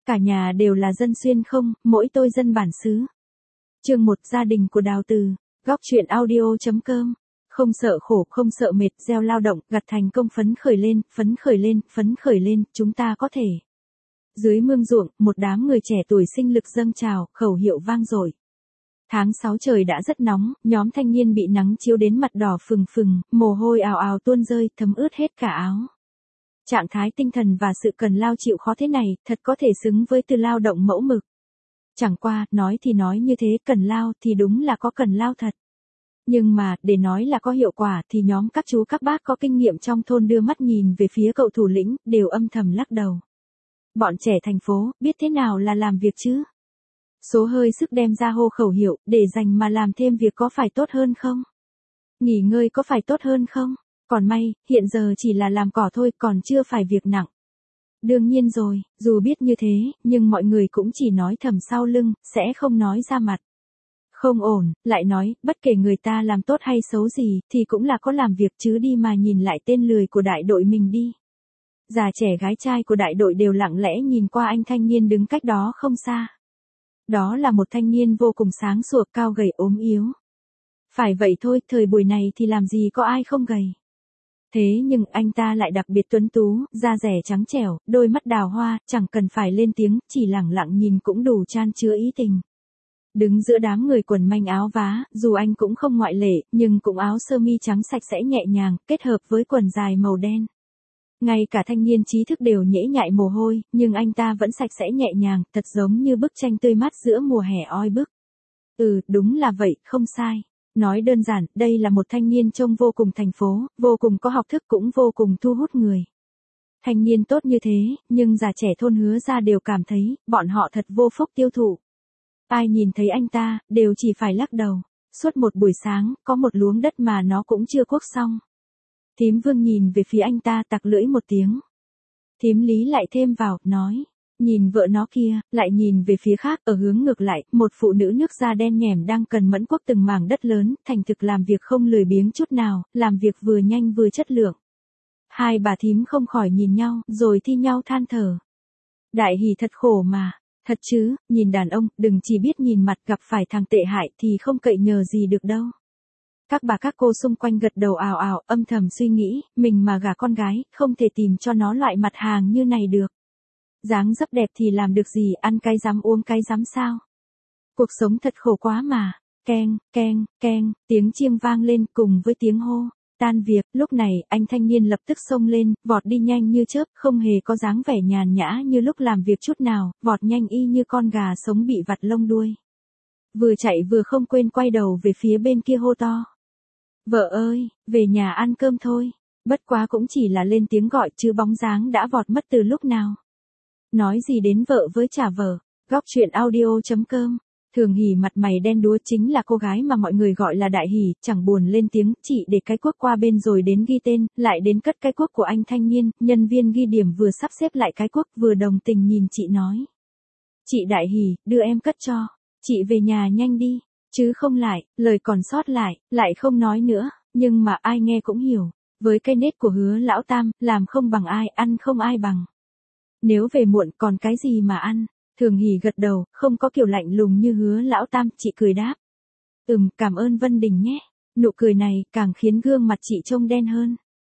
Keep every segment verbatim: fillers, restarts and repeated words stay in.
cả nhà đều là dân xuyên không, mỗi tôi dân bản xứ. Chương một, gia đình của Đào Từ, góc truyện audio.com. Không sợ khổ, không sợ mệt, gieo lao động, gặt thành công, phấn khởi lên, phấn khởi lên, phấn khởi lên, chúng ta có thể. Dưới mương ruộng, một đám người trẻ tuổi sinh lực dâng trào, khẩu hiệu vang dội. Tháng sáu trời đã rất nóng, nhóm thanh niên bị nắng chiếu đến mặt đỏ phừng phừng, mồ hôi ào ào tuôn rơi, thấm ướt hết cả áo. Trạng thái tinh thần và sự cần lao chịu khó thế này, thật có thể xứng với từ lao động mẫu mực. Chẳng qua, nói thì nói như thế, cần lao thì đúng là có cần lao thật. Nhưng mà, để nói là có hiệu quả thì nhóm các chú các bác có kinh nghiệm trong thôn đưa mắt nhìn về phía cậu thủ lĩnh, đều âm thầm lắc đầu. Bọn trẻ thành phố, biết thế nào là làm việc chứ? Số hơi sức đem ra hô khẩu hiệu, để dành mà làm thêm việc có phải tốt hơn không? Nghỉ ngơi có phải tốt hơn không? Còn may, hiện giờ chỉ là làm cỏ thôi, còn chưa phải việc nặng. Đương nhiên rồi, dù biết như thế, nhưng mọi người cũng chỉ nói thầm sau lưng, sẽ không nói ra mặt. Không ổn, lại nói, bất kể người ta làm tốt hay xấu gì, thì cũng là có làm việc chứ đi mà nhìn lại tên lười của đại đội mình đi. Già trẻ gái trai của đại đội đều lặng lẽ nhìn qua anh thanh niên đứng cách đó không xa. Đó là một thanh niên vô cùng sáng sủa, cao gầy ốm yếu. Phải vậy thôi, thời buổi này thì làm gì có ai không gầy. Thế nhưng anh ta lại đặc biệt tuấn tú, da rẻ trắng trẻo, đôi mắt đào hoa, chẳng cần phải lên tiếng, chỉ lẳng lặng nhìn cũng đủ chan chứa ý tình. Đứng giữa đám người quần manh áo vá, dù anh cũng không ngoại lệ, nhưng cũng áo sơ mi trắng sạch sẽ nhẹ nhàng, kết hợp với quần dài màu đen. Ngay cả thanh niên trí thức đều nhễ nhại mồ hôi, nhưng anh ta vẫn sạch sẽ nhẹ nhàng, thật giống như bức tranh tươi mát giữa mùa hè oi bức. Ừ, đúng là vậy, không sai. Nói đơn giản, đây là một thanh niên trông vô cùng thành phố, vô cùng có học thức cũng vô cùng thu hút người. Thanh niên tốt như thế, nhưng già trẻ thôn Hứa ra đều cảm thấy, bọn họ thật vô phúc tiêu thụ. Ai nhìn thấy anh ta, đều chỉ phải lắc đầu. Suốt một buổi sáng, có một luống đất mà nó cũng chưa cuốc xong. Thím Vương nhìn về phía anh ta tặc lưỡi một tiếng. Thím Lý lại thêm vào, nói. Nhìn vợ nó kia, lại nhìn về phía khác, ở hướng ngược lại, một phụ nữ nước da đen nhẻm đang cần mẫn cuốc từng mảng đất lớn, thành thực làm việc không lười biếng chút nào, làm việc vừa nhanh vừa chất lượng. Hai bà thím không khỏi nhìn nhau, rồi thi nhau than thở. Đại hỉ thật khổ mà, thật chứ, nhìn đàn ông, đừng chỉ biết nhìn mặt, gặp phải thằng tệ hại thì không cậy nhờ gì được đâu. Các bà các cô xung quanh gật đầu ào ào, âm thầm suy nghĩ, mình mà gả con gái, không thể tìm cho nó loại mặt hàng như này được. Dáng dấp đẹp thì làm được gì, ăn cái rắm uống cái rắm sao? Cuộc sống thật khổ quá mà. Keng, keng, keng, tiếng chiêng vang lên cùng với tiếng hô. Tan việc, lúc này, anh thanh niên lập tức xông lên, vọt đi nhanh như chớp, không hề có dáng vẻ nhàn nhã như lúc làm việc chút nào, vọt nhanh y như con gà sống bị vặt lông đuôi. Vừa chạy vừa không quên quay đầu về phía bên kia hô to. Vợ ơi, về nhà ăn cơm thôi. Bất quá cũng chỉ là lên tiếng gọi chứ bóng dáng đã vọt mất từ lúc nào. Nói gì đến vợ với trả vợ, góc truyện audio.com. Thường Hỉ mặt mày đen đúa chính là cô gái mà mọi người gọi là Đại Hỉ, chẳng buồn lên tiếng, chị để cái cuốc qua bên rồi đến ghi tên, lại đến cất cái cuốc của anh thanh niên, nhân viên ghi điểm vừa sắp xếp lại cái cuốc vừa đồng tình nhìn chị nói. Chị Đại Hỉ, đưa em cất cho, chị về nhà nhanh đi, chứ không lại, lời còn sót lại, lại không nói nữa, nhưng mà ai nghe cũng hiểu, với cái nết của Hứa lão tam, làm không bằng ai, ăn không ai bằng. Nếu về muộn còn cái gì mà ăn? Thường Hỉ gật đầu, không có kiểu lạnh lùng như Hứa lão tam, chị cười đáp. Ừm, cảm ơn Vân Đình nhé. Nụ cười này càng khiến gương mặt chị trông đen hơn.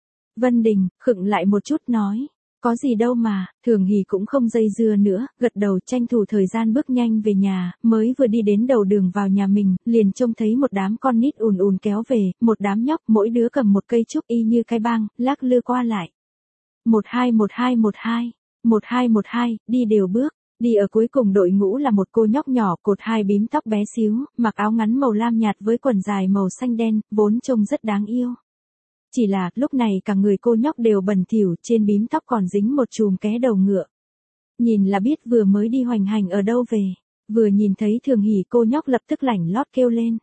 Vân Đình, khựng lại một chút nói. Có gì đâu mà, Thường Hỉ cũng không dây dưa nữa, gật đầu tranh thủ thời gian bước nhanh về nhà, mới vừa đi đến đầu đường vào nhà mình, liền trông thấy một đám con nít ùn ùn kéo về, một đám nhóc mỗi đứa cầm một cây trúc y như cái bang, lắc lư qua lại. Một hai một hai một hai. Một hai một hai, đi đều bước, đi ở cuối cùng đội ngũ là một cô nhóc nhỏ cột hai bím tóc bé xíu, mặc áo ngắn màu lam nhạt với quần dài màu xanh đen, vốn trông rất đáng yêu. Chỉ là, lúc này cả người cô nhóc đều bẩn thỉu, trên bím tóc còn dính một chùm ké đầu ngựa. Nhìn là biết vừa mới đi hoành hành ở đâu về, vừa nhìn thấy Thường Hỉ cô nhóc lập tức lảnh lót kêu lên.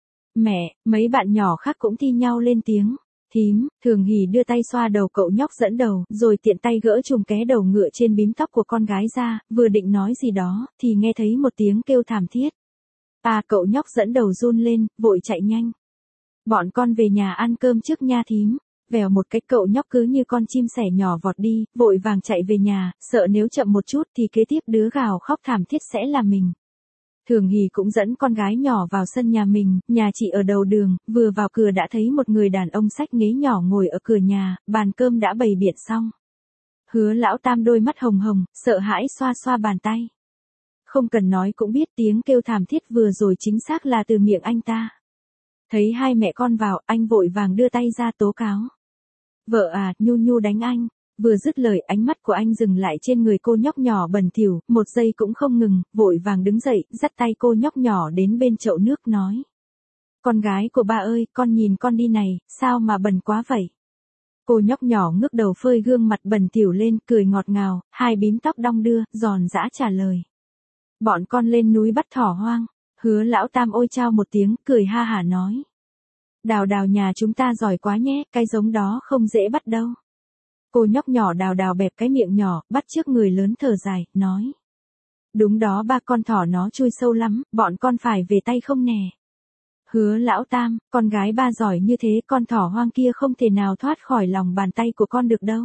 Mẹ, mấy bạn nhỏ khác cũng thi nhau lên tiếng. Thím, Thường Hỉ đưa tay xoa đầu cậu nhóc dẫn đầu, rồi tiện tay gỡ chùm ké đầu ngựa trên bím tóc của con gái ra, vừa định nói gì đó, thì nghe thấy một tiếng kêu thảm thiết. À, cậu nhóc dẫn đầu run lên, vội chạy nhanh. Bọn con về nhà ăn cơm trước nha thím. Vèo một cái cậu nhóc cứ như con chim sẻ nhỏ vọt đi, vội vàng chạy về nhà, sợ nếu chậm một chút thì kế tiếp đứa gào khóc thảm thiết sẽ là mình. Thường Hỷ cũng dẫn con gái nhỏ vào sân nhà mình, nhà chị ở đầu đường, vừa vào cửa đã thấy một người đàn ông xách ghế nhỏ ngồi ở cửa nhà, bàn cơm đã bày biện xong. Hứa Lão Tam đôi mắt hồng hồng, sợ hãi xoa xoa bàn tay. Không cần nói cũng biết tiếng kêu thảm thiết vừa rồi chính xác là từ miệng anh ta. Thấy hai mẹ con vào, anh vội vàng đưa tay ra tố cáo. Vợ à, Nhu Nhu đánh anh. Vừa dứt lời, ánh mắt của anh dừng lại trên người cô nhóc nhỏ bẩn thỉu, một giây cũng không ngừng, vội vàng đứng dậy, dắt tay cô nhóc nhỏ đến bên chậu nước nói. Con gái của ba ơi, con nhìn con đi này, sao mà bẩn quá vậy? Cô nhóc nhỏ ngước đầu phơi gương mặt bẩn thỉu lên, cười ngọt ngào, hai bím tóc đong đưa, giòn giã trả lời. Bọn con lên núi bắt thỏ hoang. Hứa Lão Tam ôi chao một tiếng, cười ha hả nói. Đào Đào nhà chúng ta giỏi quá nhé, cái giống đó không dễ bắt đâu. Cô nhóc nhỏ Đào Đào bẹp cái miệng nhỏ, bắt trước người lớn thở dài, nói. Đúng đó, ba con thỏ nó chui sâu lắm, bọn con phải về tay không nè. Hứa Lão Tam, con gái ba giỏi như thế, con thỏ hoang kia không thể nào thoát khỏi lòng bàn tay của con được đâu.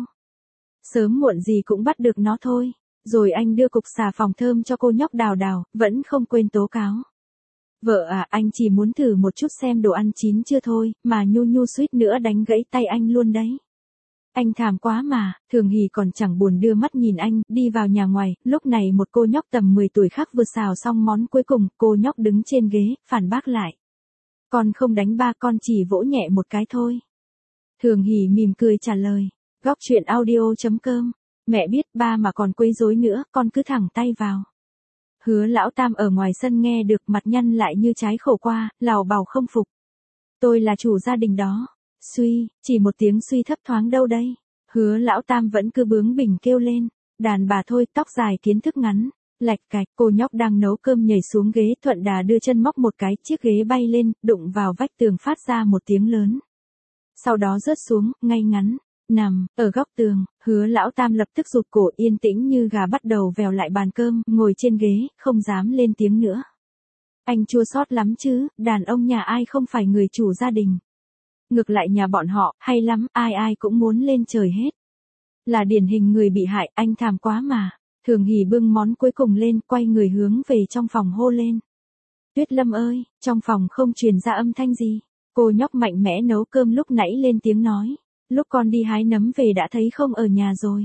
Sớm muộn gì cũng bắt được nó thôi. Rồi anh đưa cục xà phòng thơm cho cô nhóc Đào Đào, vẫn không quên tố cáo. Vợ à, anh chỉ muốn thử một chút xem đồ ăn chín chưa thôi, mà Nhu Nhu suýt nữa đánh gãy tay anh luôn đấy. Anh thảm quá mà. Thường Hỷ còn chẳng buồn đưa mắt nhìn anh, đi vào nhà ngoài, lúc này một cô nhóc tầm mười tuổi khác vừa xào xong món cuối cùng, cô nhóc đứng trên ghế, phản bác lại. Con không đánh ba, con chỉ vỗ nhẹ một cái thôi. Thường Hỷ mỉm cười trả lời. Góc truyện audio chấm com. Mẹ biết ba mà còn quấy rối nữa, con cứ thẳng tay vào. Hứa Lão Tam ở ngoài sân nghe được, mặt nhăn lại như trái khổ qua, lào bào không phục. Tôi là chủ gia đình đó. Suy, chỉ một tiếng suy thấp thoáng đâu đây. Hứa Lão Tam vẫn cứ bướng bỉnh kêu lên. Đàn bà thôi, tóc dài kiến thức ngắn. Lạch cạch, cô nhóc đang nấu cơm nhảy xuống ghế, thuận đà đưa chân móc một cái, chiếc ghế bay lên, đụng vào vách tường phát ra một tiếng lớn. Sau đó rớt xuống, ngay ngắn. Nằm, ở góc tường, Hứa Lão Tam lập tức rụt cổ, yên tĩnh như gà bắt đầu vèo lại bàn cơm, ngồi trên ghế, không dám lên tiếng nữa. Anh chua xót lắm chứ, đàn ông nhà ai không phải người chủ gia đình. Ngược lại nhà bọn họ, hay lắm, ai ai cũng muốn lên trời hết. Là điển hình người bị hại, anh thảm quá mà. Thường Hỷ bưng món cuối cùng lên, quay người hướng về trong phòng hô lên. Tuyết Lâm ơi, trong phòng không truyền ra âm thanh gì. Cô nhóc mạnh mẽ nấu cơm lúc nãy lên tiếng nói. Lúc con đi hái nấm về đã thấy không ở nhà rồi.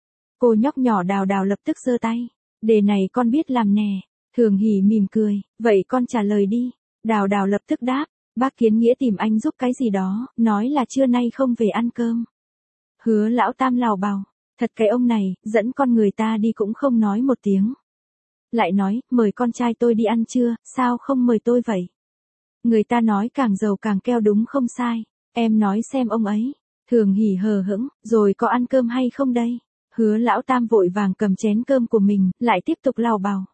Cô nhóc nhỏ Đào Đào lập tức giơ tay. Đề này con biết làm nè. Thường Hỷ mỉm cười. Vậy con trả lời đi. Đào Đào lập tức đáp. Bác Kiến Nghĩa tìm anh giúp cái gì đó, nói là trưa nay không về ăn cơm. Hứa Lão Tam lào bào. Thật cái ông này, dẫn con người ta đi cũng không nói một tiếng. Lại nói, mời con trai tôi đi ăn trưa, sao không mời tôi vậy? Người ta nói càng giàu càng keo đúng không sai. Em nói xem ông ấy. Thường Hỷ hờ hững, rồi có ăn cơm hay không đây? Hứa Lão Tam vội vàng cầm chén cơm của mình, lại tiếp tục lào bào.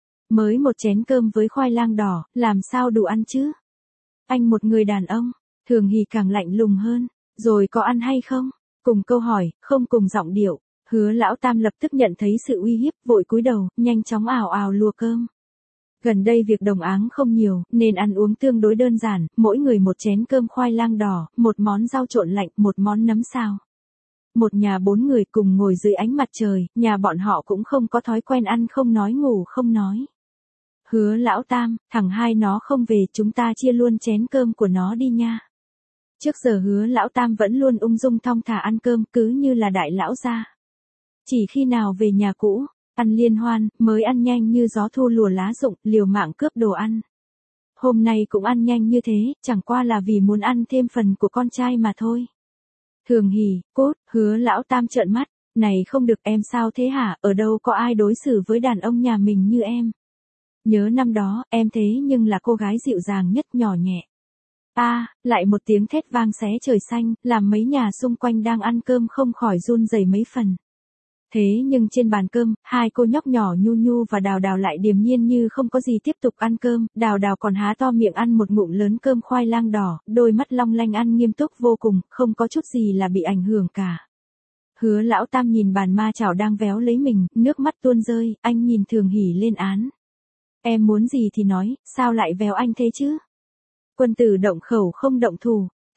Mới một chén cơm với khoai lang đỏ, làm sao đủ ăn chứ? Anh một người đàn ông. Thường Hỷ càng lạnh lùng hơn. Rồi có ăn hay không? Cùng câu hỏi, không cùng giọng điệu. Hứa Lão Tam lập tức nhận thấy sự uy hiếp, vội cúi đầu, nhanh chóng ào ào lùa cơm. Gần đây việc đồng áng không nhiều, nên ăn uống tương đối đơn giản, mỗi người một chén cơm khoai lang đỏ, một món rau trộn lạnh, một món nấm xào. Một nhà bốn người cùng ngồi dưới ánh mặt trời, nhà bọn họ cũng không có thói quen ăn không nói ngủ không nói. Hứa Lão Tam, thằng hai nó không về, chúng ta chia luôn chén cơm của nó đi nha. Trước giờ Hứa Lão Tam vẫn luôn ung dung thong thả ăn cơm, cứ như là đại lão gia. Chỉ khi nào về nhà cũ, ăn liên hoan, mới ăn nhanh như gió thu lùa lá rụng, liều mạng cướp đồ ăn. Hôm nay cũng ăn nhanh như thế, chẳng qua là vì muốn ăn thêm phần của con trai mà thôi. Thường Hỷ, cốt, Hứa Lão Tam trợn mắt, này không được, em sao thế hả, ở đâu có ai đối xử với đàn ông nhà mình như em. Nhớ năm đó, em thế nhưng là cô gái dịu dàng nhất, nhỏ nhẹ. A, à, lại một tiếng thét vang xé trời xanh, làm mấy nhà xung quanh đang ăn cơm không khỏi run rẩy mấy phần. Thế nhưng trên bàn cơm, hai cô nhóc nhỏ Nhu Nhu và Đào Đào lại điềm nhiên như không có gì tiếp tục ăn cơm, Đào Đào còn há to miệng ăn một ngụm lớn cơm khoai lang đỏ, đôi mắt long lanh ăn nghiêm túc vô cùng, không có chút gì là bị ảnh hưởng cả. Hứa Lão Tam nhìn bàn ma chảo đang véo lấy mình, nước mắt tuôn rơi, anh nhìn Thường Hỷ lên án. Em muốn gì thì nói, sao lại véo anh thế chứ? Quân tử động khẩu không động thủ.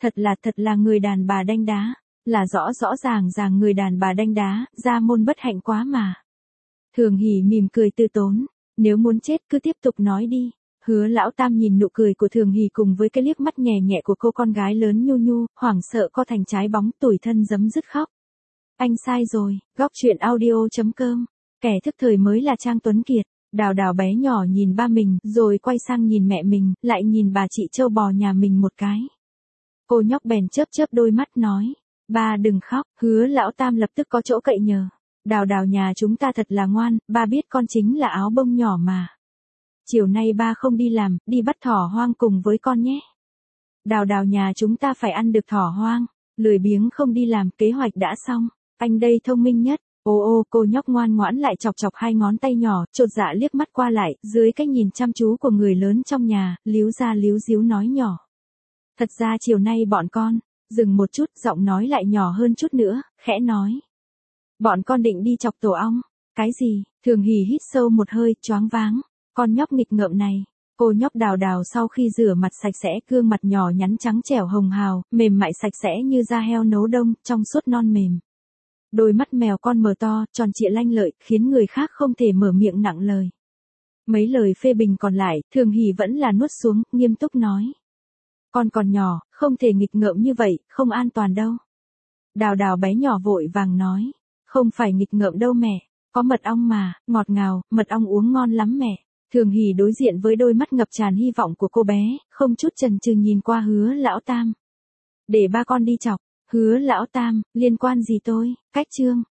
Thật là thật là người đàn bà đanh đá. Là rõ rõ ràng ràng người đàn bà đanh đá, gia môn bất hạnh quá mà. Thường Hỷ mỉm cười từ tốn. Nếu muốn chết cứ tiếp tục nói đi. Hứa lão tam nhìn nụ cười của Thường Hỷ cùng với cái liếc mắt nhẹ nhẹ của cô con gái lớn nhu nhu, hoảng sợ co thành trái bóng, tủi thân giấm dứt khóc. Anh sai rồi, góc truyện audio.com. Kẻ thức thời mới là Trang Tuấn Kiệt. Đào Đào bé nhỏ nhìn ba mình, rồi quay sang nhìn mẹ mình, lại nhìn bà chị trâu bò nhà mình một cái. Cô nhóc bèn chớp chớp đôi mắt nói. Ba đừng khóc, Hứa lão tam lập tức có chỗ cậy nhờ. Đào Đào nhà chúng ta thật là ngoan, ba biết con chính là áo bông nhỏ mà. Chiều nay ba không đi làm, đi bắt thỏ hoang cùng với con nhé. Đào Đào nhà chúng ta phải ăn được thỏ hoang, lười biếng không đi làm, kế hoạch đã xong, anh đây thông minh nhất. Ô ô, cô nhóc ngoan ngoãn lại chọc chọc hai ngón tay nhỏ, chột dạ liếc mắt qua lại, dưới cái nhìn chăm chú của người lớn trong nhà, líu ra líu díu nói nhỏ. Thật ra chiều nay bọn con, dừng một chút, giọng nói lại nhỏ hơn chút nữa, khẽ nói. Bọn con định đi chọc tổ ong. Cái gì? Thường Hỷ hít sâu một hơi, choáng váng. Con nhóc nghịch ngợm này. Cô nhóc Đào Đào sau khi rửa mặt sạch sẽ, gương mặt nhỏ nhắn trắng trẻo hồng hào, mềm mại sạch sẽ như da heo nấu đông, trong suốt non mềm. Đôi mắt mèo con mở to, tròn trịa lanh lợi, khiến người khác không thể mở miệng nặng lời. Mấy lời phê bình còn lại, Thường Hỷ vẫn là nuốt xuống, nghiêm túc nói. Con còn nhỏ, không thể nghịch ngợm như vậy, không an toàn đâu. Đào Đào bé nhỏ vội vàng nói. Không phải nghịch ngợm đâu mẹ, có mật ong mà, ngọt ngào, mật ong uống ngon lắm mẹ. Thường Hỷ đối diện với đôi mắt ngập tràn hy vọng của cô bé, không chút chần chừ nhìn qua Hứa lão tam. Để ba con đi chọc. Hứa lão tam, liên quan gì tôi? Cách chương.